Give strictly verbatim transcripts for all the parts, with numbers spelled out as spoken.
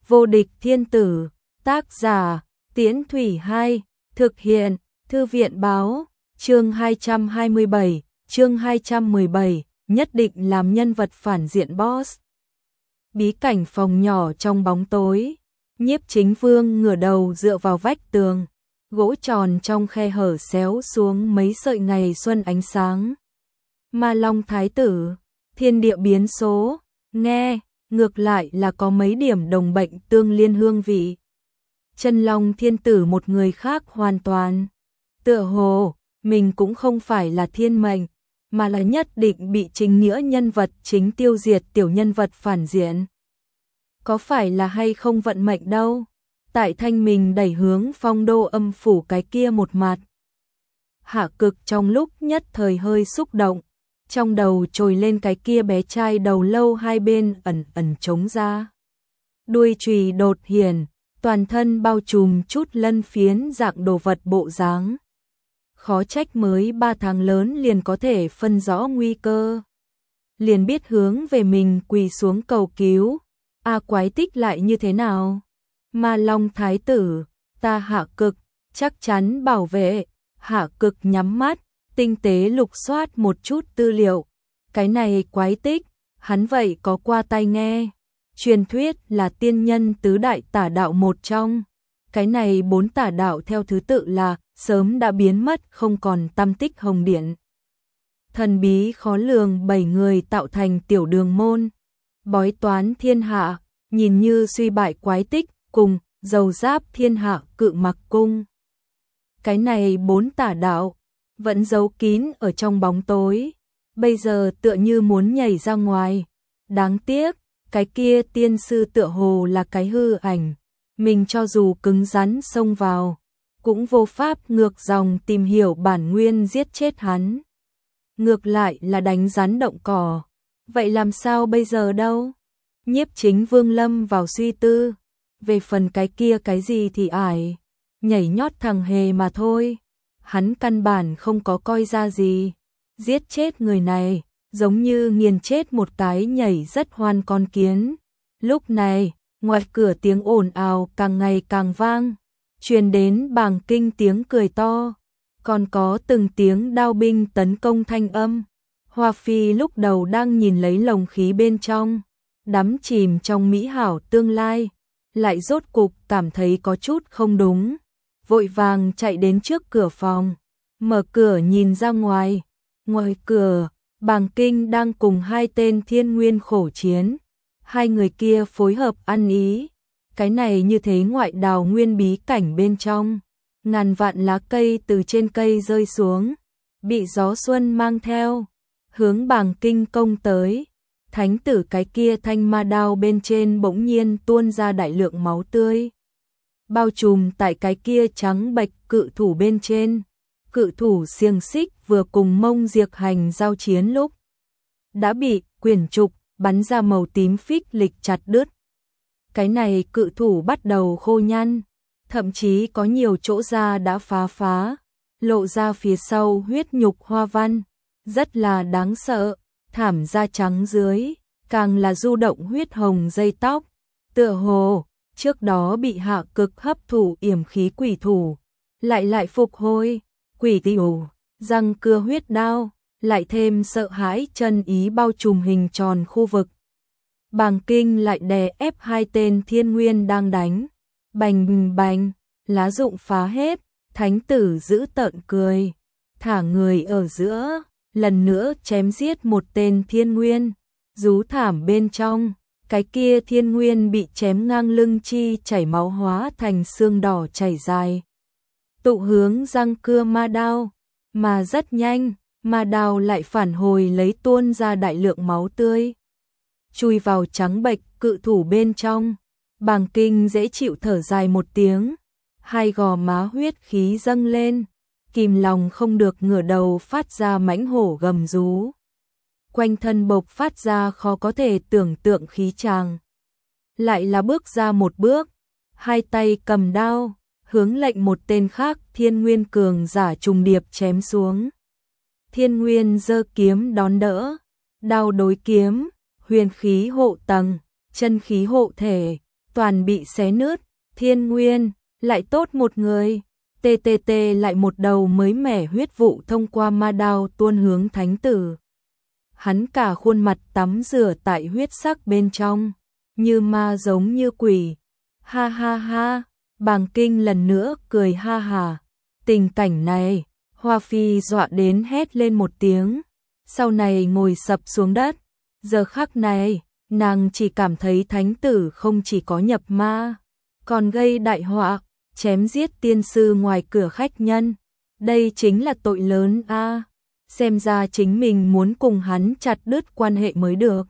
Vô địch thiên tử, tác giả, Tiễn Thủy hai, thực hiện, Thư viện báo, chương hai trăm hai mươi bảy, chương hai trăm mười bảy, nhất định làm nhân vật phản diện boss. Bí cảnh phòng nhỏ trong bóng tối, Nhiếp Chính Vương ngửa đầu dựa vào vách tường, gỗ tròn trong khe hở xéo xuống mấy sợi ngày xuân ánh sáng. Ma Long Thái tử, thiên địa biến số, nghe, ngược lại là có mấy điểm đồng bệnh tương liên hương vị. Chân Long Thiên Tử một người khác hoàn toàn. Tựa hồ, mình cũng không phải là thiên mệnh, mà là nhất định bị chính nghĩa nhân vật chính tiêu diệt tiểu nhân vật phản diện. Có phải là hay không vận mệnh đâu, tại thanh mình đẩy hướng phong đô âm phủ cái kia một mặt. Hạ Cực trong lúc nhất thời hơi xúc động, trong đầu trồi lên cái kia bé trai đầu lâu hai bên ẩn ẩn trống ra. Đuôi chùy đột hiển, toàn thân bao trùm chút lân phiến dạng đồ vật bộ dáng. Khó trách mới ba tháng lớn liền có thể phân rõ nguy cơ. Liền biết hướng về mình quỳ xuống cầu cứu. A quái tích lại như thế nào? Ma Long Thái tử, ta Hạ Cực, chắc chắn bảo vệ. Hạ Cực nhắm mắt, tinh tế lục soát một chút tư liệu. Cái này quái tích, hắn vậy có qua tai nghe. Truyền thuyết là tiên nhân tứ đại tả đạo một trong. Cái này bốn tả đạo theo thứ tự là sớm đã biến mất không còn tăm tích hồng điện. Thần bí khó lường bảy người tạo thành tiểu đường môn. Bói toán thiên hạ, nhìn như suy bại quái tích, cùng dầu giáp thiên hạ cự mặc cung. Cái này bốn tả đạo, vẫn giấu kín ở trong bóng tối. Bây giờ tựa như muốn nhảy ra ngoài. Đáng tiếc, cái kia tiên sư tựa hồ là cái hư ảnh. Mình cho dù cứng rắn xông vào, cũng vô pháp ngược dòng tìm hiểu bản nguyên giết chết hắn. Ngược lại là đánh rắn động cỏ. Vậy làm sao bây giờ đâu? Nhiếp Chính Vương lâm vào suy tư. Về phần cái kia cái gì thì ải, nhảy nhót thằng hề mà thôi. Hắn căn bản không có coi ra gì. Giết chết người này, giống như nghiền chết một cái nhảy rất hoan con kiến. Lúc này, ngoài cửa tiếng ồn ào càng ngày càng vang, truyền đến bàng kinh tiếng cười to, còn có từng tiếng đao binh tấn công thanh âm. Hoa Phi lúc đầu đang nhìn lấy lồng khí bên trong, đắm chìm trong mỹ hảo tương lai, lại rốt cục cảm thấy có chút không đúng, vội vàng chạy đến trước cửa phòng, mở cửa nhìn ra ngoài. Ngoài cửa, bàng kinh đang cùng hai tên thiên nguyên khổ chiến. Hai người kia phối hợp ăn ý. Cái này như thế ngoại đào nguyên bí cảnh bên trong. Ngàn vạn lá cây từ trên cây rơi xuống, bị gió xuân mang theo, hướng bàng kinh công tới. Thánh tử cái kia thanh ma đao bên trên bỗng nhiên tuôn ra đại lượng máu tươi, bao trùm tại cái kia trắng bạch cự thủ bên trên. Cự thủ xiềng xích vừa cùng Mông Diệp Hành giao chiến lúc đã bị quyển trục bắn ra màu tím phích lịch chặt đứt. Cái này cự thủ bắt đầu khô nhăn, thậm chí có nhiều chỗ da đã phá phá, lộ ra phía sau huyết nhục hoa văn, rất là đáng sợ. Thảm da trắng dưới, càng là du động huyết hồng dây tóc, tựa hồ trước đó bị Hạ Cực hấp thụ yểm khí quỷ thủ, lại lại phục hồi. Quỷ tiểu, răng cưa huyết đao, lại thêm sợ hãi chân ý bao trùm hình tròn khu vực. Bàng kinh lại đè ép hai tên thiên nguyên đang đánh. Bành bành, lá rụng phá hết, thánh tử giữ tợn cười. Thả người ở giữa, lần nữa chém giết một tên thiên nguyên. Rú thảm bên trong, cái kia thiên nguyên bị chém ngang lưng chi chảy máu hóa thành xương đỏ chảy dài. Tụ hướng răng cưa ma đao, mà rất nhanh, ma đao lại phản hồi lấy tuôn ra đại lượng máu tươi. Chui vào trắng bệch cự thủ bên trong, bàng kinh dễ chịu thở dài một tiếng, hai gò má huyết khí dâng lên, kìm lòng không được ngửa đầu phát ra mãnh hổ gầm rú. Quanh thân bộc phát ra khó có thể tưởng tượng khí tràng. Lại là bước ra một bước, hai tay cầm đao, hướng lệnh một tên khác thiên nguyên cường giả trùng điệp chém xuống. Thiên nguyên giơ kiếm đón đỡ, đao đối kiếm, huyền khí hộ tầng, chân khí hộ thể, toàn bị xé nứt. Thiên Nguyên, lại tốt một người. tê tê tê lại một đầu mới mẻ huyết vụ thông qua ma đao tuôn hướng thánh tử. Hắn cả khuôn mặt tắm rửa tại huyết sắc bên trong, như ma giống như quỷ. Ha ha ha, Bàng Kinh lần nữa cười ha hà. Tình cảnh này, Hoa Phi dọa đến hét lên một tiếng, sau này ngồi sập xuống đất. Giờ khắc này, nàng chỉ cảm thấy thánh tử không chỉ có nhập ma, còn gây đại họa, chém giết tiên sư ngoài cửa khách nhân. Đây chính là tội lớn a. À. Xem ra chính mình muốn cùng hắn chặt đứt quan hệ mới được.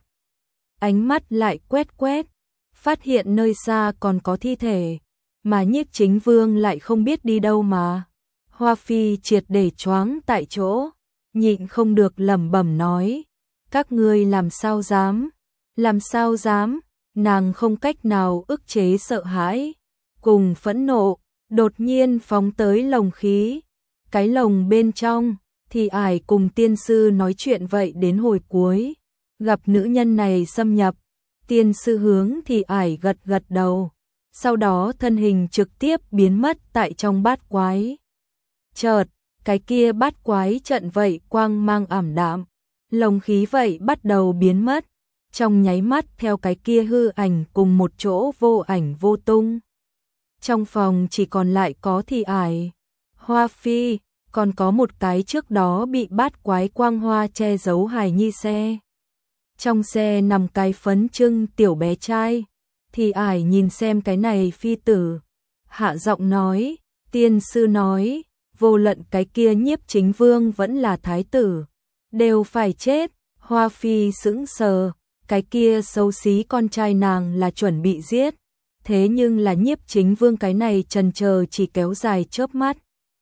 Ánh mắt lại quét quét, phát hiện nơi xa còn có thi thể, mà Nhiếp Chính Vương lại không biết đi đâu mà. Hoa Phi triệt để choáng tại chỗ, nhịn không được lẩm bẩm nói, các ngươi làm sao dám, làm sao dám, nàng không cách nào ức chế sợ hãi, cùng phẫn nộ, đột nhiên phóng tới lồng khí. Cái lồng bên trong, thì ải cùng tiên sư nói chuyện vậy đến hồi cuối, gặp nữ nhân này xâm nhập, tiên sư hướng thì ải gật gật đầu, sau đó thân hình trực tiếp biến mất tại trong bát quái. Chợt, cái kia bát quái trận vậy quang mang ảm đạm, lồng khí vậy bắt đầu biến mất, trong nháy mắt theo cái kia hư ảnh cùng một chỗ vô ảnh vô tung. Trong phòng chỉ còn lại có Thi Ải, Hoa Phi, còn có một cái trước đó bị bát quái quang hoa che giấu hài nhi xe. Trong xe nằm cái phấn trưng tiểu bé trai. Thi Ải nhìn xem cái này phi tử, hạ giọng nói, tiên sư nói, vô luận cái kia Nhiếp Chính Vương vẫn là thái tử, đều phải chết. Hoa Phi sững sờ, cái kia xấu xí con trai nàng là chuẩn bị giết, thế nhưng là Nhiếp Chính Vương cái này chần chờ chỉ kéo dài chớp mắt.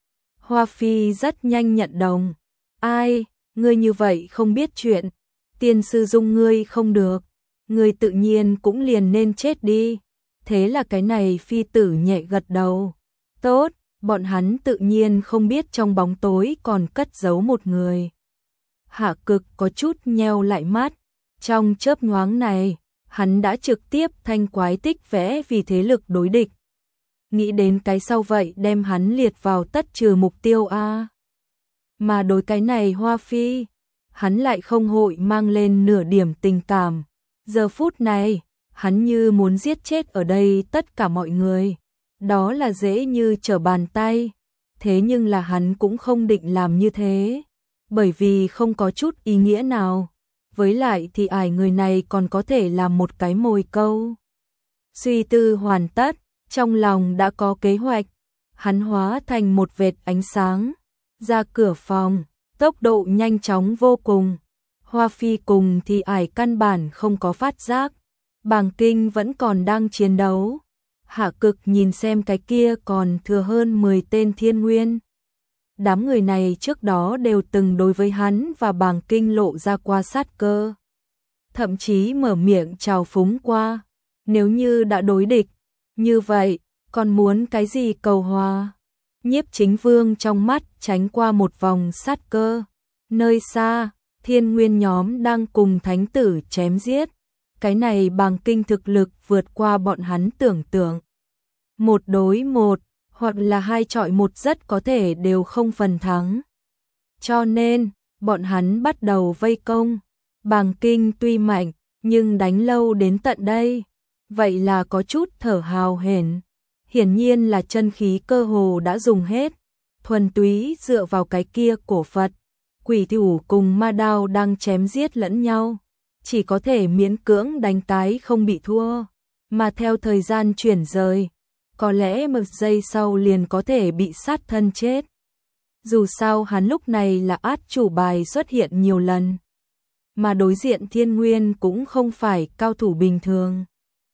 Hoa Phi rất nhanh nhận đồng, ai, ngươi như vậy không biết chuyện, tiên sư dung ngươi không được, ngươi tự nhiên cũng liền nên chết đi. Thế là cái này phi tử nhẹ gật đầu, tốt, bọn hắn tự nhiên không biết trong bóng tối còn cất giấu một người. Hạ Cực có chút nheo lại mắt, trong chớp nhoáng này, hắn đã trực tiếp thanh quái tích vẽ vì thế lực đối địch. Nghĩ đến cái sau vậy đem hắn liệt vào tất trừ mục tiêu a. Mà đối cái này Hoa Phi, hắn lại không hội mang lên nửa điểm tình cảm. Giờ phút này, hắn như muốn giết chết ở đây tất cả mọi người. Đó là dễ như trở bàn tay. Thế nhưng là hắn cũng không định làm như thế, bởi vì không có chút ý nghĩa nào. Với lại thì ải người này còn có thể làm một cái mồi câu. Suy tư hoàn tất, trong lòng đã có kế hoạch. Hắn hóa thành một vệt ánh sáng, ra cửa phòng, tốc độ nhanh chóng vô cùng. Hoa Phi cùng thì ải căn bản không có phát giác. Bàng Kinh vẫn còn đang chiến đấu. Hạ Cực nhìn xem cái kia còn thừa hơn mười tên thiên nguyên. Đám người này trước đó đều từng đối với hắn và Bàng Kinh lộ ra qua sát cơ. Thậm chí mở miệng chào phúng qua. Nếu như đã đối địch, như vậy, còn muốn cái gì cầu hòa? Nhiếp Chính Vương trong mắt tránh qua một vòng sát cơ. Nơi xa, thiên nguyên nhóm đang cùng thánh tử chém giết. Cái này Bàng Kinh thực lực vượt qua bọn hắn tưởng tượng. Một đối một, hoặc là hai chọi một rất có thể đều không phần thắng. Cho nên, bọn hắn bắt đầu vây công. Bàng Kinh tuy mạnh, nhưng đánh lâu đến tận đây, vậy là có chút thở hào hển. Hiển nhiên là chân khí cơ hồ đã dùng hết, thuần túy dựa vào cái kia cổ Phật. Quỷ thủ cùng ma đao đang chém giết lẫn nhau, chỉ có thể miễn cưỡng đánh cái không bị thua, mà theo thời gian chuyển rời, có lẽ một giây sau liền có thể bị sát thân chết. Dù sao hắn lúc này là át chủ bài xuất hiện nhiều lần, mà đối diện thiên nguyên cũng không phải cao thủ bình thường.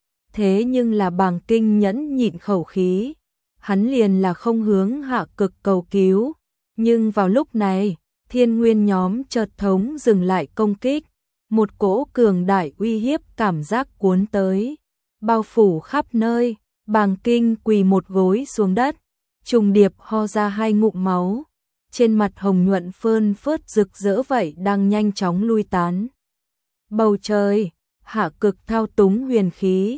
Thế nhưng là Bàng Kinh nhẫn nhịn khẩu khí, hắn liền là không hướng Hạ Cực cầu cứu, nhưng vào lúc này, thiên nguyên nhóm chợt thống dừng lại công kích, một cỗ cường đại uy hiếp cảm giác cuốn tới, bao phủ khắp nơi. Bàng Kinh quỳ một gối xuống đất, trùng điệp ho ra hai ngụm máu, trên mặt hồng nhuận phơn phớt rực rỡ vậy đang nhanh chóng lui tán. Bầu trời, Hạ Cực thao túng huyền khí,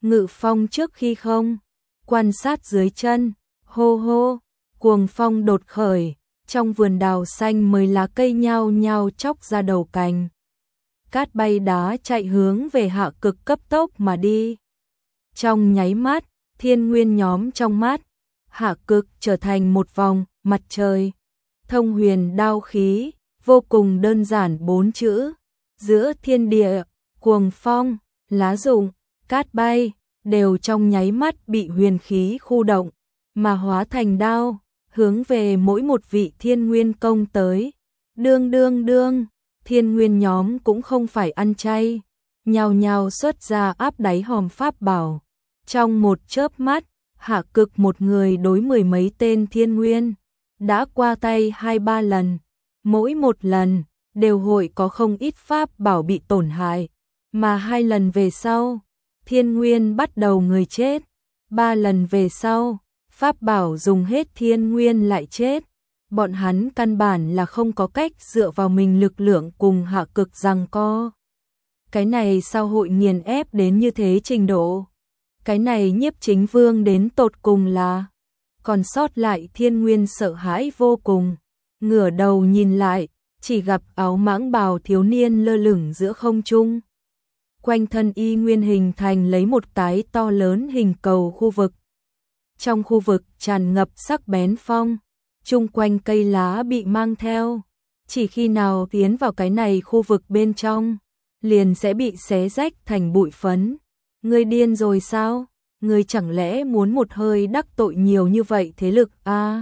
ngự phong trước khi không, quan sát dưới chân, hô hô, cuồng phong đột khởi, trong vườn đào xanh mới lá cây nhao nhao chóc ra đầu cành. Cát bay đá chạy hướng về Hạ Cực cấp tốc mà đi. Trong nháy mắt, thiên nguyên nhóm trong mắt, Hạ Cực trở thành một vòng mặt trời. Thông huyền đao khí, vô cùng đơn giản bốn chữ. Giữa thiên địa, cuồng phong, lá rụng, cát bay, đều trong nháy mắt bị huyền khí khu động, mà hóa thành đao, hướng về mỗi một vị thiên nguyên công tới. Đương đương đương, thiên nguyên nhóm cũng không phải ăn chay, nhào nhào xuất ra áp đáy hòm pháp bảo. Trong một chớp mắt, Hạ Cực một người đối mười mấy tên thiên nguyên, đã qua tay hai ba lần, mỗi một lần đều hội có không ít pháp bảo bị tổn hại, mà hai lần về sau, thiên nguyên bắt đầu người chết, ba lần về sau, pháp bảo dùng hết thiên nguyên lại chết. Bọn hắn căn bản là không có cách dựa vào mình lực lượng cùng Hạ Cực giằng co. Cái này sao hội nghiền ép đến như thế trình độ? Cái này Nhiếp Chính Vương đến tột cùng là, còn sót lại thiên nguyên sợ hãi vô cùng, ngửa đầu nhìn lại, chỉ gặp áo mãng bào thiếu niên lơ lửng giữa không trung. Quanh thân y nguyên hình thành lấy một cái to lớn hình cầu khu vực. Trong khu vực tràn ngập sắc bén phong, chung quanh cây lá bị mang theo, chỉ khi nào tiến vào cái này khu vực bên trong, liền sẽ bị xé rách thành bụi phấn. Ngươi điên rồi sao? Ngươi chẳng lẽ muốn một hơi đắc tội nhiều như vậy thế lực a? À,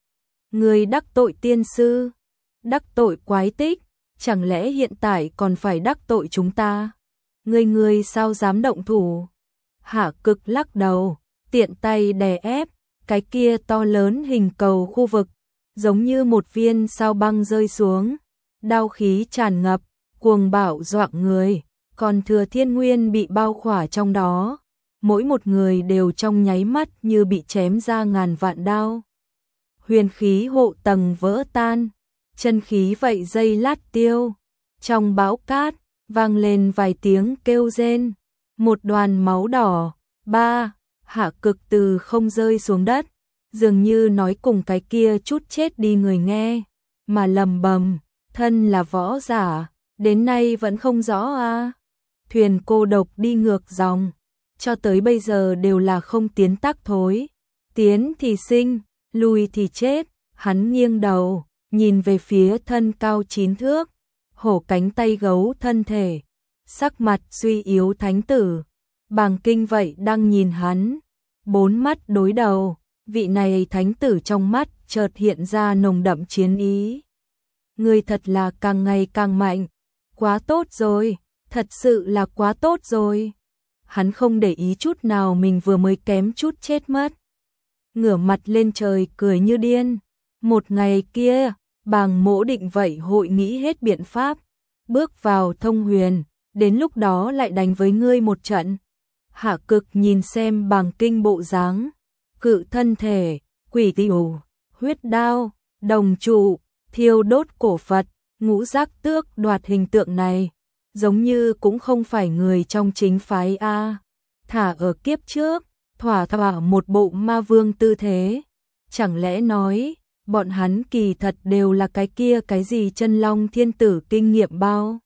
ngươi đắc tội tiên sư, đắc tội quái tích, chẳng lẽ hiện tại còn phải đắc tội chúng ta? Ngươi ngươi sao dám động thủ? Hạ Cực lắc đầu, tiện tay đè ép cái kia to lớn hình cầu khu vực, giống như một viên sao băng rơi xuống, đao khí tràn ngập, cuồng bạo doạng người, còn thừa thiên nguyên bị bao khỏa trong đó, mỗi một người đều trong nháy mắt như bị chém ra ngàn vạn đao. Huyền khí hộ tầng vỡ tan, chân khí vậy dây lát tiêu, trong bão cát vang lên vài tiếng kêu rên, một đoàn máu đỏ, ba, Hạ Cực từ không rơi xuống đất, dường như nói cùng cái kia chút chết đi người nghe, mà lầm bầm, thân là võ giả, đến nay vẫn không rõ a. À. Thuyền cô độc đi ngược dòng, cho tới bây giờ đều là không tiến tắc thối, tiến thì sinh, lùi thì chết. Hắn nghiêng đầu, nhìn về phía thân cao chín thước, hổ cánh tay gấu thân thể, sắc mặt suy yếu thánh tử, Bàng Kinh vậy đang nhìn hắn, bốn mắt đối đầu, vị này thánh tử trong mắt chợt hiện ra nồng đậm chiến ý. Ngươi thật là càng ngày càng mạnh, quá tốt rồi, thật sự là quá tốt rồi. Hắn không để ý chút nào mình vừa mới kém chút chết mất. Ngửa mặt lên trời cười như điên. Một ngày kia, Bàng Mỗ định vậy hội nghĩ hết biện pháp, bước vào thông huyền, đến lúc đó lại đánh với ngươi một trận. Hạ Cực nhìn xem Bàng Kinh bộ dáng, cự thân thể, quỷ tiểu, huyết đao, đồng trụ, thiêu đốt cổ Phật, ngũ giác tước đoạt hình tượng này, giống như cũng không phải người trong chính phái a. Thả ở kiếp trước, thỏa thỏa một bộ ma vương tư thế, chẳng lẽ nói bọn hắn kỳ thật đều là cái kia cái gì chân long thiên tử kinh nghiệm bao.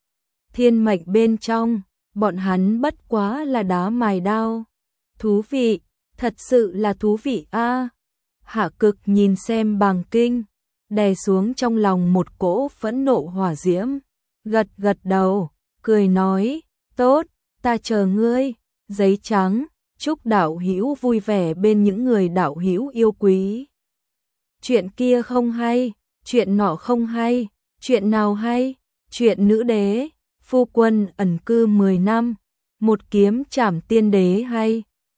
Thiên mệnh bên trong, bọn hắn bất quá là đá mài đao. Thú vị, thật sự là thú vị a. Hạ Cực nhìn xem Bàng Kinh, đè xuống trong lòng một cỗ phẫn nộ hỏa diễm, gật gật đầu, cười nói, tốt, ta chờ ngươi. Giấy trắng, chúc đạo hữu vui vẻ bên những người đạo hữu yêu quý. Chuyện kia không hay, chuyện nọ không hay, chuyện nào hay? Chuyện nữ đế, phu quân ẩn cư mười năm, một kiếm trảm tiên đế hay.